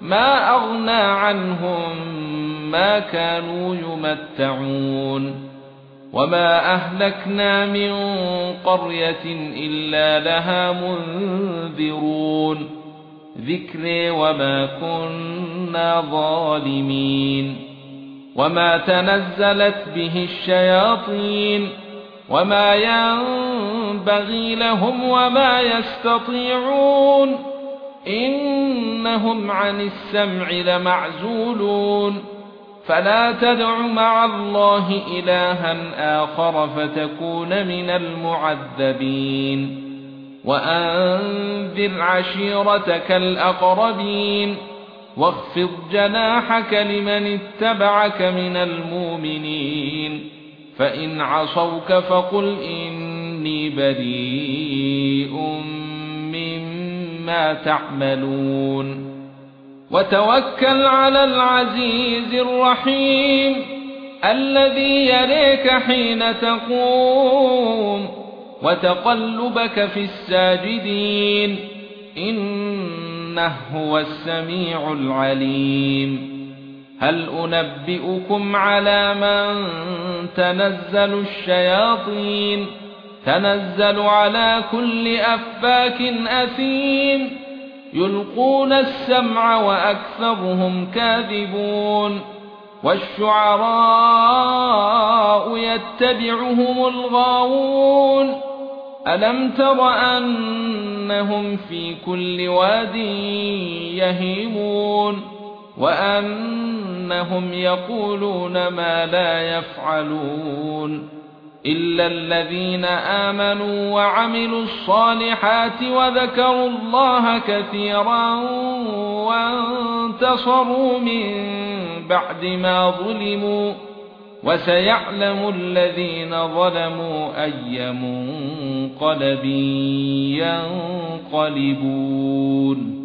ما أغنى عنهم ما كانوا يمتعون وما أهلكنا من قرية إلا لها منذرون ذكر وما كنا ظالمين وما تنزلت به الشياطين وما ينبغي لهم وما يستطيعون إنهم عن السمع لمعزولون فلا تدع مع الله إلها آخر فتكون من المعذبين وأنذر عشيرتك الأقربين واخفض جناحك لمن اتبعك من المؤمنين فإن عصوك فقل إني بريء مما تعملون وتوكل على العزيز الرحيم الذي يريك حين تقوم وتقلبك في الساجدين إنه هو السميع العليم هل أنبئكم على من تنزل الشياطين تنزل على كل أفاك أثيم يلقون السمع وأكثرهم كاذبون والشعراء يتبعهم الغاوون ألم تر أنهم في كل واد يهيمون وأنهم يقولون ما لا يفعلون إلا الذين آمنوا وعملوا الصالحات وذكروا الله كثيرا وانتصروا من بعد ما ظلموا وسيعلم الذين ظلموا أي منقلب ينقلبون